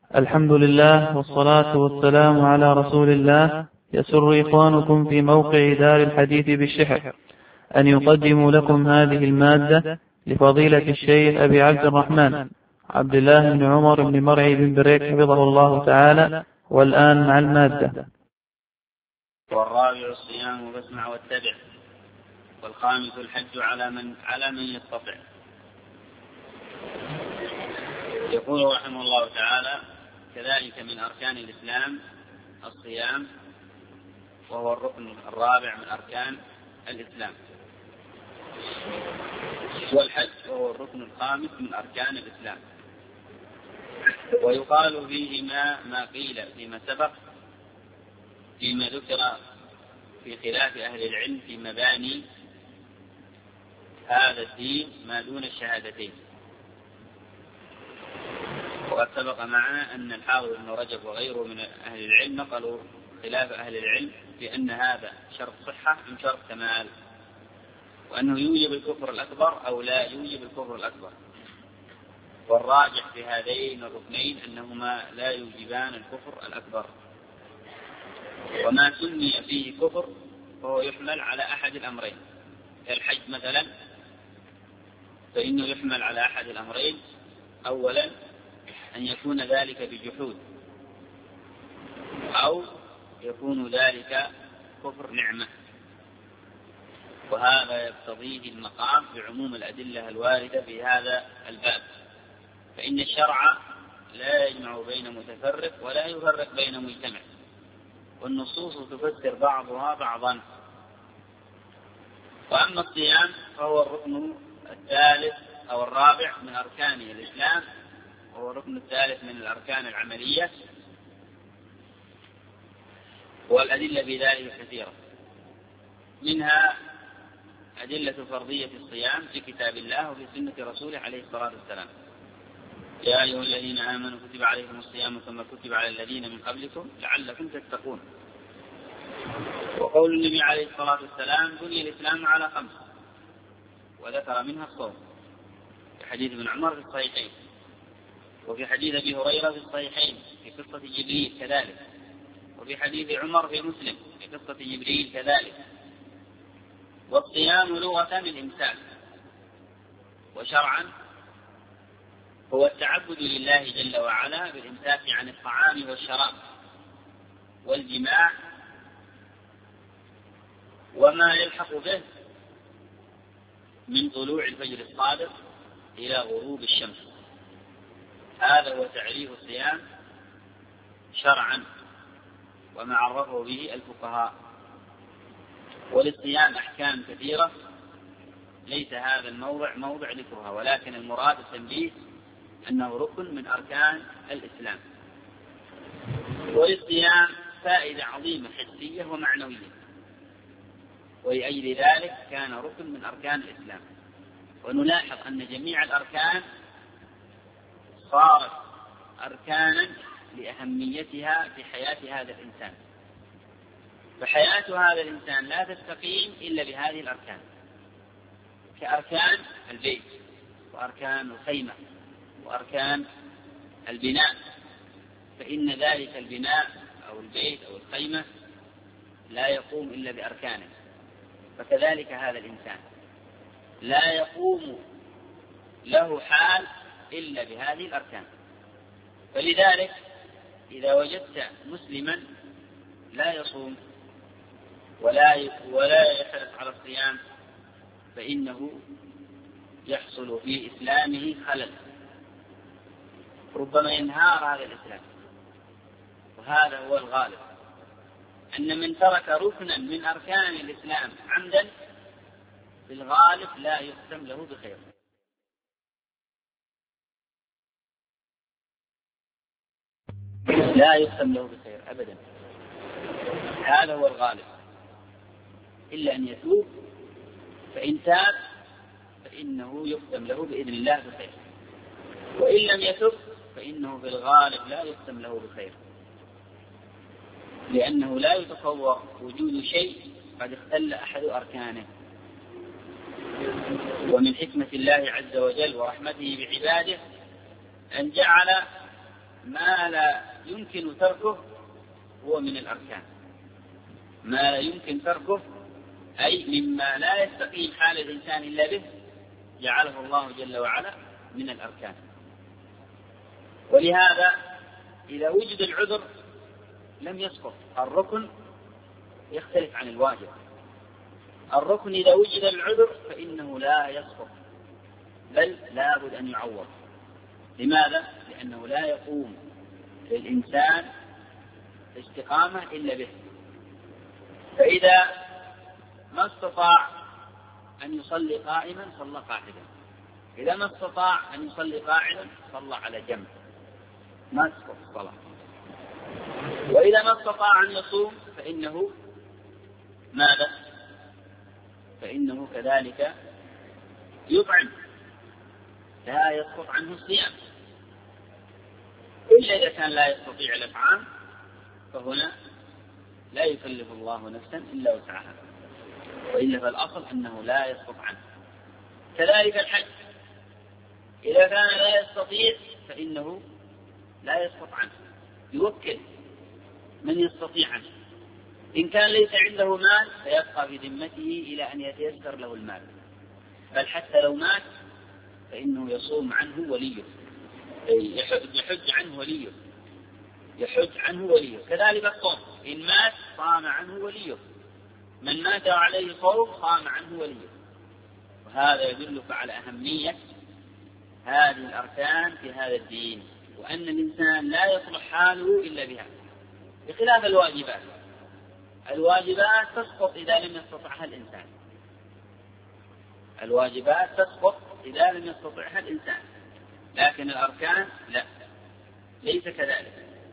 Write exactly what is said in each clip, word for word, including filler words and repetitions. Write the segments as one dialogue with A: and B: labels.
A: الحمد لله والصلاة والسلام على رسول الله. يسر إخوانكم في موقع دار الحديث بالشحر أن يقدموا لكم هذه المادة لفضيلة الشيخ أبي عبد الرحمن عبد الله بن عمر بن مرعي بن بريك حفظه الله تعالى. والآن مع المادة.
B: والرابع الصيام فاسمع واتبع، والخامس الحج على من على من يستطع. يقول رحمه الله تعالى: كذلك من أركان الإسلام الصيام، وهو الركن الرابع من أركان الإسلام، والحج وهو الركن الخامس من أركان الإسلام. ويقال فيهما ما قيل فيما سبق فيما ذكر في خلاف أهل العلم في مباني هذا الدين ما دون الشهادتين. وقد سبق معنا أن الحافظ ابن رجب وغيره من أهل العلم نقلوا خلاف أهل العلم بأن هذا شرط صحة أم شرط كمال، وأنه يوجب الكفر الأكبر أو لا يوجب الكفر الأكبر. والراجح في هذين الركنين أنهما لا يوجبان الكفر الأكبر. وما سمي فيه كفر فهو يحمل على أحد الأمرين. الحج مثلا فإنه يحمل على أحد الأمرين: أولا أن يكون ذلك بجحود، أو يكون ذلك كفر نعمة، وهذا يقتضيه المقام بعموم الأدلة الواردة في هذا الباب. فإن الشرع لا يجمع بين متفرق ولا يفرق بين مجتمع، والنصوص تفسر بعضها بعضا. وأما الصيام فهو الركن الثالث أو الرابع من أركان الإسلام، وهو الركن الثالث من الأركان العملية، والأدلة في ذلك كثيرة، منها أدلة فرضية الصيام في كتاب الله وفي سنة رسوله عليه الصلاة والسلام: يا أيها الذين آمنوا كتب عليكم الصيام كما كتب على الذين من قبلكم لعلكم تتقون. وقول النبي عليه الصلاة والسلام: بني الإسلام على خمس، وذكر منها الصوم، في حديث ابن عمر في الصحيحين، وفي حديث أبي هريرة في الصحيحين في قصة جبريل كذلك، وفي حديث عمر في مسلم في قصة جبريل كذلك. والصيام لغة الإمساك، وشرعا هو التعبد لله جل وعلا بالإمساك عن الطعام والشراب والجماع وما يلحق به من طلوع الفجر الصادق إلى غروب الشمس. هذا هو تعريف الصيام شرعا، وما عرفه به الفقهاء. وللصيام أحكام كثيرة ليس هذا الموضع موضع ذكرها، ولكن المراد التنبيه أنه ركن من أركان الإسلام. وللصيام فائدة عظيمة حسية ومعنوية، ولأجل ذلك كان ركن من أركان الإسلام. ونلاحظ أن جميع الأركان صارت أركانا لأهميتها في حياة هذا الإنسان، فحياة هذا الإنسان لا تستقيم إلا بهذه الأركان، كأركان البيت وأركان الخيمة وأركان البناء، فإن ذلك البناء أو البيت أو الخيمة لا يقوم إلا بأركانه. فكذلك هذا الإنسان لا يقوم له حال إلا بهذه الأركان. فلذلك إذا وجدت مسلما لا يصوم ولا ولا يحرص على الصيام فإنه يحصل في إسلامه خلل، ربما ينهار هذا الإسلام. وهذا هو الغالب، أن من ترك ركنا من أركان الإسلام عمدا في الغالب لا يختم له بخير. لا يختم له بخير أبدا، هذا هو الغالب، إلا أن يتوب، فإن تاب فإنه يختم له بإذن الله بخير، وإن لم يتب فإنه في الغالب لا يختم له بخير، لأنه لا يتصور وجود شيء قد اختل أحد أركانه. ومن حكمة الله عز وجل ورحمته بعباده أن جعل ما لا يمكن تركه هو من الأركان، ما لا يمكن تركه أي مما لا يستقيم حال الإنسان إلا به جعله الله جل وعلا من الأركان. ولهذا إذا وجد العذر لم يسقط الركن، يختلف عن الواجب. الركن إذا وجد العذر فإنه لا يسقط، بل لا بد أن يعوض. لماذا؟ لأنه لا يقوم للإنسان استقامة إلا به. فإذا ما استطاع أن يصلي قائما صلى قاعدا، إذا ما استطاع أن يصلي قاعدا صلى على جنب، ما تسقط الصلاة. وإذا ما استطاع أن يصوم فإنه ماذا؟ فإنه كذلك يطعم، لا يسقط عنه الصيام، إلا إذا كان لا يستطيع الإطعام فهنا لا يكلف الله نفسا إلا وسعها، وإلا فالأصل أنه لا يسقط عنه. كذلك الحج إذا كان لا يستطيع فإنه لا يسقط عنه، يوكل من يستطيع عنه. إن كان ليس عنده مال فيبقى في ذمته إلى أن يتيسر له المال، بل حتى لو مات فإنه يصوم عنه وليه، يحج عنه وليه، يحج عنه وليه. كذلك الصوم، إن مات صام عنه وليه، من مات عليه صوم صام عنه وليه. وهذا يدلك على أهمية هذه الأركان في هذا الدين، وأن الإنسان لا يصلح حاله إلا بها، بخلاف الواجبات. الواجبات تسقط إذا لم يستطعها الإنسان، الواجبات تسقط إذا لم يستطعها الإنسان، لكن الأركان لا، ليس كذلك.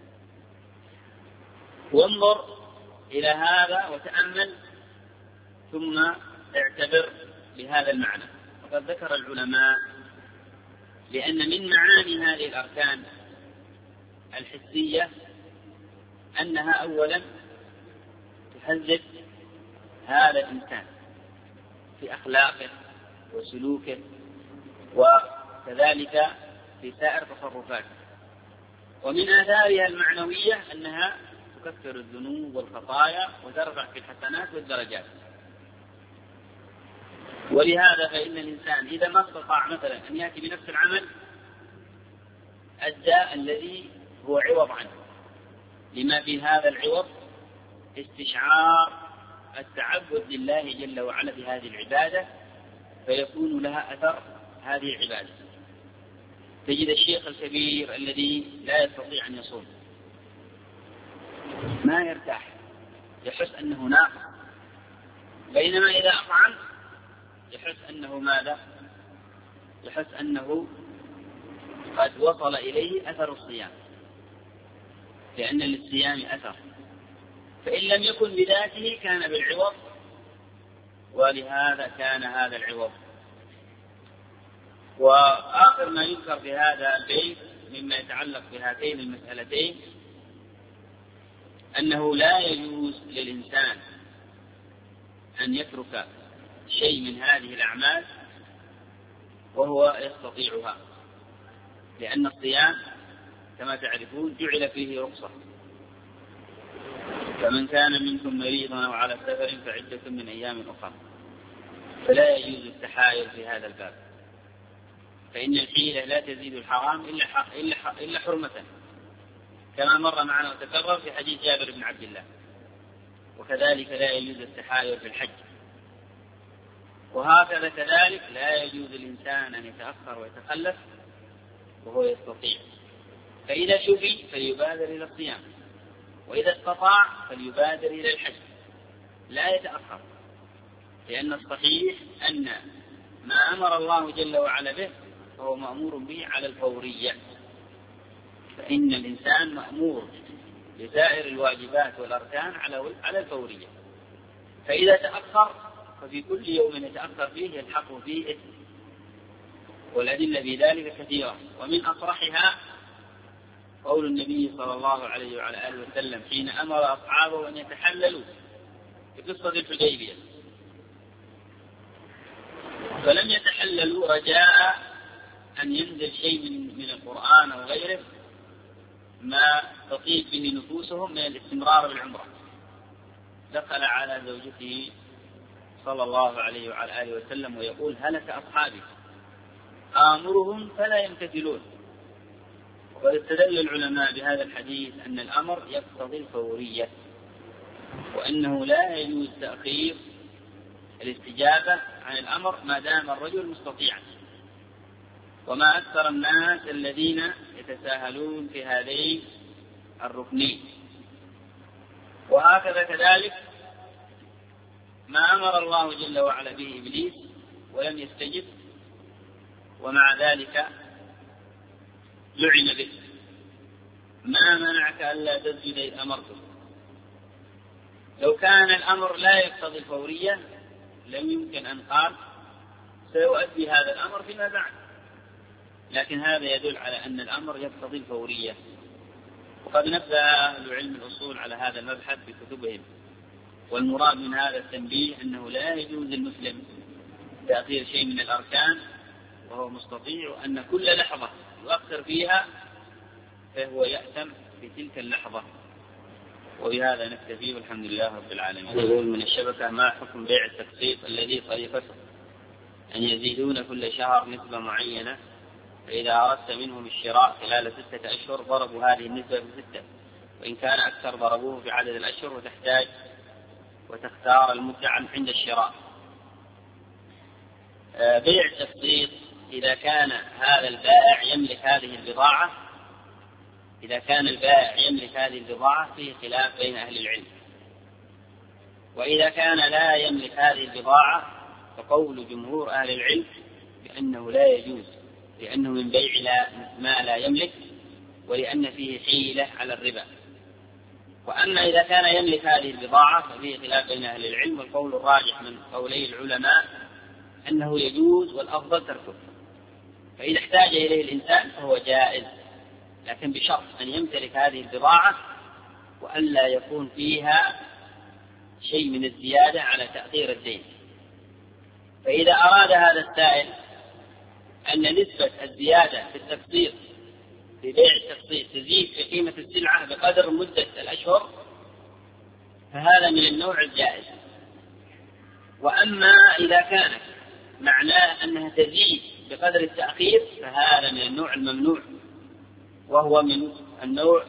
B: وانظر إلى هذا وتأمل ثم اعتبر بهذا المعنى. وقد ذكر العلماء لأن من معاني هذه الأركان الحسية أنها أولا تهذب هذا الإنسان في أخلاقه وسلوكه، وكذلك في سائر تصرفاته. ومن آثارها المعنوية أنها تكفر الذنوب والخطايا وترفع في الحسنات والدرجات. ولهذا فإن الإنسان إذا ما استطاع مثلا أن يأتي بنفس العمل أدى الذي هو عوض عنه، لما في هذا العوض استشعار التعبد لله جل وعلا بهذه العبادة، فيكون لها أثر هذه العبادة. تجد الشيخ الكبير الذي لا يستطيع أن يصوم ما يرتاح، يحس أنه ناقص، بينما إذا أطعم يحس أنه ماذا؟ يحس أنه قد وصل إليه أثر الصيام، لأن للصيام أثر، فإن لم يكن بذاته كان بالعوض، ولهذا كان هذا العوض. وآخر ما يذكر في هذا البيت مما يتعلق بهاتين المسألتين أنه لا يجوز للإنسان أن يترك شيء من هذه الأعمال وهو يستطيعها، لأن الصيام كما تعرفون جعل فيه رخصة، فمن كان منكم مريضا أو على سفر فعدة من أيام أخرى. فلا يجوز التحايل في هذا الباب، فإن الحيلة لا تزيد الحرام إلا إلا إلا حرمة، كما مر معنا وتكرر في حديث جابر بن عبد الله. وكذلك لا يجوز التحايل في الحج، وهكذا كذلك لا يجوز الإنسان أن يتأخر ويتخلف وهو يستطيع. فإذا شفي فليبادر إلى الصيام، وإذا استطاع فليبادر إلى الحج، لا يتأخر، لأن الصحيح أن ما أمر الله جل وعلا به فهو مأمور به على الفورية، فإن الإنسان مأمور بسائر الواجبات والأركان على الفورية. فإذا تأخر ففي كل يوم يتأخر فيه يلحق فيه إثم، والأدلة في ذلك كثيرة. ومن أصرحها قول النبي صلى الله عليه وعلى آله وسلم حين أمر أصحابه أن يتحللوا في قصة الحديبية، فلم يتحللوا رجاء أن ينزل شيء من, من القرآن أو غيره ما تطيب به نفوسهم من الاستمرار بالعمرة. دخل على زوجته صلى الله عليه وعلى آله وسلم ويقول: هلك أصحابي آمرهم فلا يمتثلون. وقد استدل العلماء بهذا الحديث أن الأمر يقتضي الفورية، وأنه لا يجوز تأخير الاستجابة عن الأمر ما دام الرجل مستطيعا. وما أكثر الناس الذين يتساهلون في هذين الركنين. وهكذا كذلك ما أمر الله جل وعلا به إبليس ولم يستجب، ومع ذلك لعن به: ما منعك ألا تسجد إذ أمرتك. لو كان الأمر لا يقتضي الفورية لم يمكن أن قال سيؤدي هذا الأمر فيما بعد، لكن هذا يدل على أن الأمر يقتضي الفورية. وقد نبه أهل علم الأصول على هذا المبحث في كتبهم، والمراد من هذا التنبيه أنه لا يجوز للمسلم تأخير شيء من الأركان وهو مستطيع، وأن كل لحظة يؤخر فيها فهو يأثم في تلك اللحظة. وبهذا نكتفي، والحمد لله رب العالمين. يقول من الشبكة: ما حكم بيع التقسيط الذي طريقته أن يزيدون كل شهر نسبة معينة، فإذا أردت منهم الشراء خلال ستة أشهر ضربوا هذه النسبة بستة، وإن كان أكثر ضربوه في عدد الأشهر، وتحتاج وتختار المدة عند الشراء. بيع التقسيط إذا كان هذا البائع يملك هذه البضاعة إذا كان البائع يملك هذه البضاعة فيه خلاف بين أهل العلم. وإذا كان لا يملك هذه البضاعة فقول جمهور أهل العلم بأنه لا يجوز، لأنه من بيع ما لا يملك، ولأن فيه حيلة على الربا. وأما إذا كان يملك هذه البضاعة ففيه خلاف بين أهل العلم، والقول الراجح من قولي العلماء أنه يجوز والأفضل تركه. فإذا احتاج إليه الإنسان فهو جائز، لكن بشرط أن يمتلك هذه البضاعة وألا يكون فيها شيء من الزيادة على تأخير الدين. فإذا أراد هذا السائل أن نسبة الزيادة في التقسيط في بيع التقسيط تزيد في قيمة السلعة بقدر مدة الأشهر فهذا من النوع الجائز. وأما إذا كانت معناه أنها تزيد بقدر التأخير فهذا من النوع الممنوع، وهو من النوع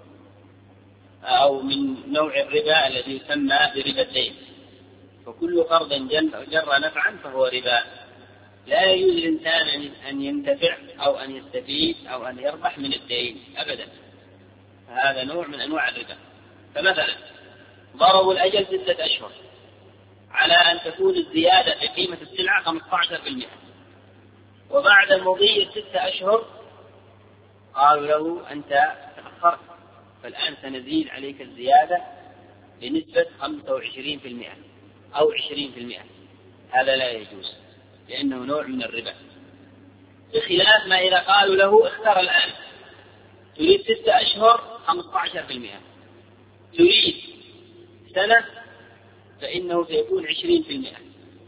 B: أو من نوع الربا الذي يسمى بربا الدين. فكل قرض جر نفعا فهو ربا. لا يجوز للإنسان أن ينتفع أو أن يستفيد أو أن يربح من الدين أبدا، فهذا نوع من أنواع الربا. فمثلا ضربوا الأجل ستة أشهر على أن تكون الزيادة في قيمة السلعة خمسة عشر بالمئة، وبعد مضي الستة أشهر قالوا له أنت تأخرت، فالآن سنزيد عليك الزيادة بنسبة خمسة وعشرين بالمئة أو عشرين بالمئة. هذا لا يجوز لأنه نوع من الربا، بخلاف ما إذا قالوا له اختار الآن، تريد ستة أشهر خمسة عشر بالمئة، تريد سنة فإنه سيكون عشرين بالمئة.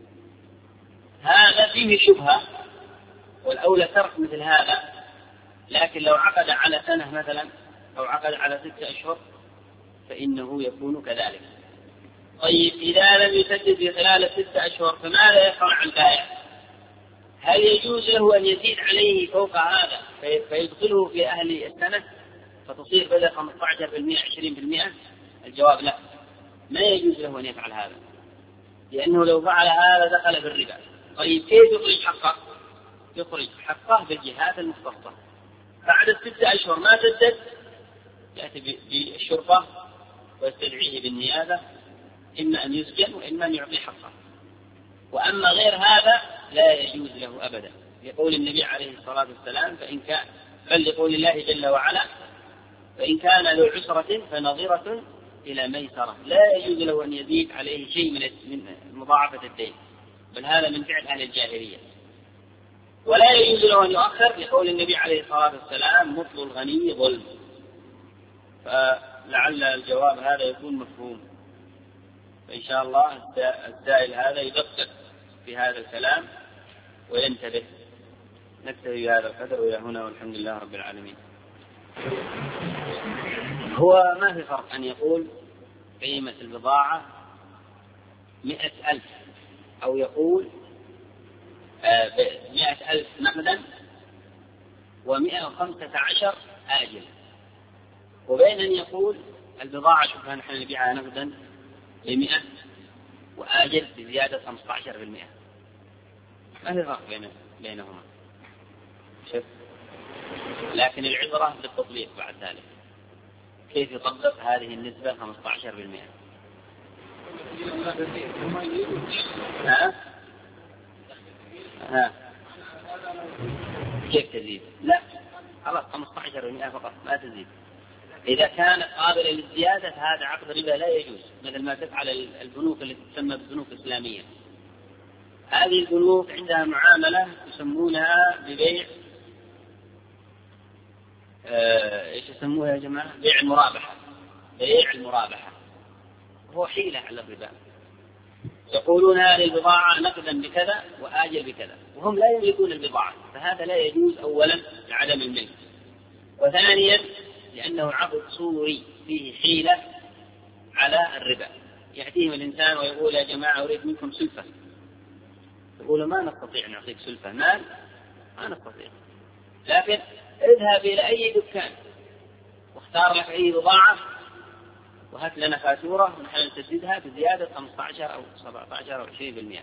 B: هذا فيه شبهة، والأولى ترك مثل هذا. لكن لو عقد على سنة مثلا أو عقد على ستة أشهر فإنه يكون كذلك. طيب إذا لم يسدد في خلال الستة أشهر فماذا يصنع البائع؟ هل يجوز له أن يزيد عليه فوق هذا فيدخله في أهل السنة فتصير بدل خمسة عشر بالمئة عشرين بالمئة؟ الجواب لا، ما يجوز له أن يفعل هذا، لأنه لو فعل هذا دخل في الربا. طيب كيف يخرج حقه؟ يخرج حقه بالجهات المختصة. بعد الستة أشهر ما سدد يأتي بالشرطة ويستدعيه بالنيابة، إما أن يسجن وإما أن يعطي حقه. وأما غير هذا لا يجوز له أبدا، يقول النبي عليه الصلاة والسلام فإن كان بل يقول الله جل وعلا فإن كان ذو عسرة فنظرة إلى ميسرة. لا يجوز له أن يزيد عليه شيء من مضاعفة الدين، بل هذا من فعل أهل الجاهلية. ولا يجوز له أن يؤخر، يقول النبي عليه الصلاة والسلام مطل الغني ظلم. فلعل الجواب هذا يكون مفهوم، فإن شاء الله السائل هذا يدقق في هذا الكلام وينتبه. نكتفي بهذا القدر وإلى هنا، والحمد لله رب العالمين. هو ما في فرق أن يقول قيمة البضاعة مئة ألف أو يقول مئة ألف نقدا ومئة وخمسة عشر آجل، وبين أن يقول البضاعة شوفها نحن نبيعها نقدا بمئة وآجل بزيادة خمسة عشر بالمئة. ما في فرق بين بينهما، شوف. لكن العبرة بالتطبيق بعد ذلك، كيف يطبق هذه النسبة خمسة عشر بالمئة. ها؟ ها؟ كيف تزيد؟ لا، خلاص خمسة عشر بالمئة فقط، ما تزيد. إذا كانت قابلة للزيادة هذا عقد ربا لا يجوز، مثل ما تفعل البنوك التي تسمى بالبنوك الإسلامية. هذه البنوك عندها معاملة يسمونها ببيع آه، ايش يسموها يا جماعة؟ بيع المرابحة. بيع المرابحة هو حيلة على الربا. يقولون هذه البضاعة نقدا بكذا وآجل بكذا، وهم لا يملكون البضاعة، فهذا لا يجوز أولا لعدم الملك، وثانيا لأنه عقد صوري فيه حيلة على الربا. يأتيهم الإنسان ويقول يا جماعة أريد منكم سلفة، يقولوا ما نستطيع أن نعطيك سلفة مال، ما نستطيع، لكن اذهب إلى أي دكان واختار لك أي بضاعة وهات لنا فاتورة ونحن نسددها بزيادة خمسة عشر أو سبعة عشر أو عشرين بالمئة.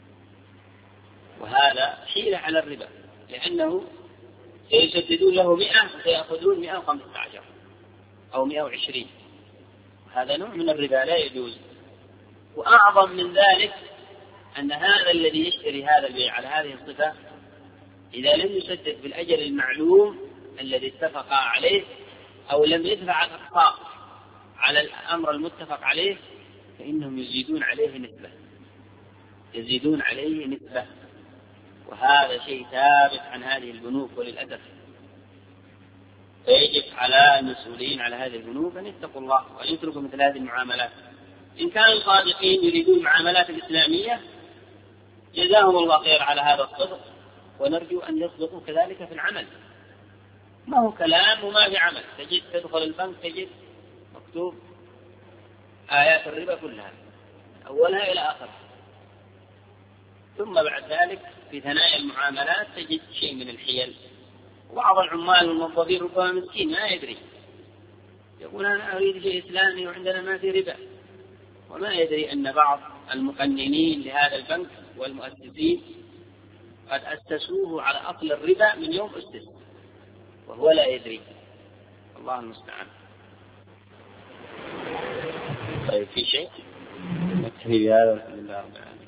B: وهذا حيلة على الربا، لأنه سيسددون له مئة وسيأخذون مئة وخمسة عشر أو مئة وعشرين، هذا نوع من الربا لا يجوز. وأعظم من ذلك أن هذا الذي يشتري هذا البيع على هذه الصفة إذا لم يسدد بالأجل المعلوم الذي اتفق عليه أو لم يدفع الأقساط على الأمر المتفق عليه فإنهم يزيدون عليه نسبة، يزيدون عليه نسبة، وهذا شيء ثابت عن هذه البنوك وللأسف. فيجب على المسؤولين على هذه البنوك أن يتقوا الله وأن يتركوا مثل هذه المعاملات. إن كانوا صادقين يريدون المعاملات الإسلامية جزاهم الله خير على هذا الصدق، ونرجو أن يصدقوا كذلك في العمل. ما هو كلام وما في عمل، تجد تدخل البنك تجد مكتوب آيات الربا كلها أولها إلى آخرها، ثم بعد ذلك في ثنايا المعاملات تجد شيء من الحيل. وبعض العمال والموظفين ربما مسكين ما يدري، يقول أنا أريد شيء إسلامي وعندنا ما في ربا، وما يدري أن بعض المقننين لهذا البنك والمؤسسين قد أسسوه على أصل الربا من يوم أسس وهو لا يدري. الله المستعان. طيب في شيء نكتفي بهذا؟ بسم الله الرحمن الرحيم.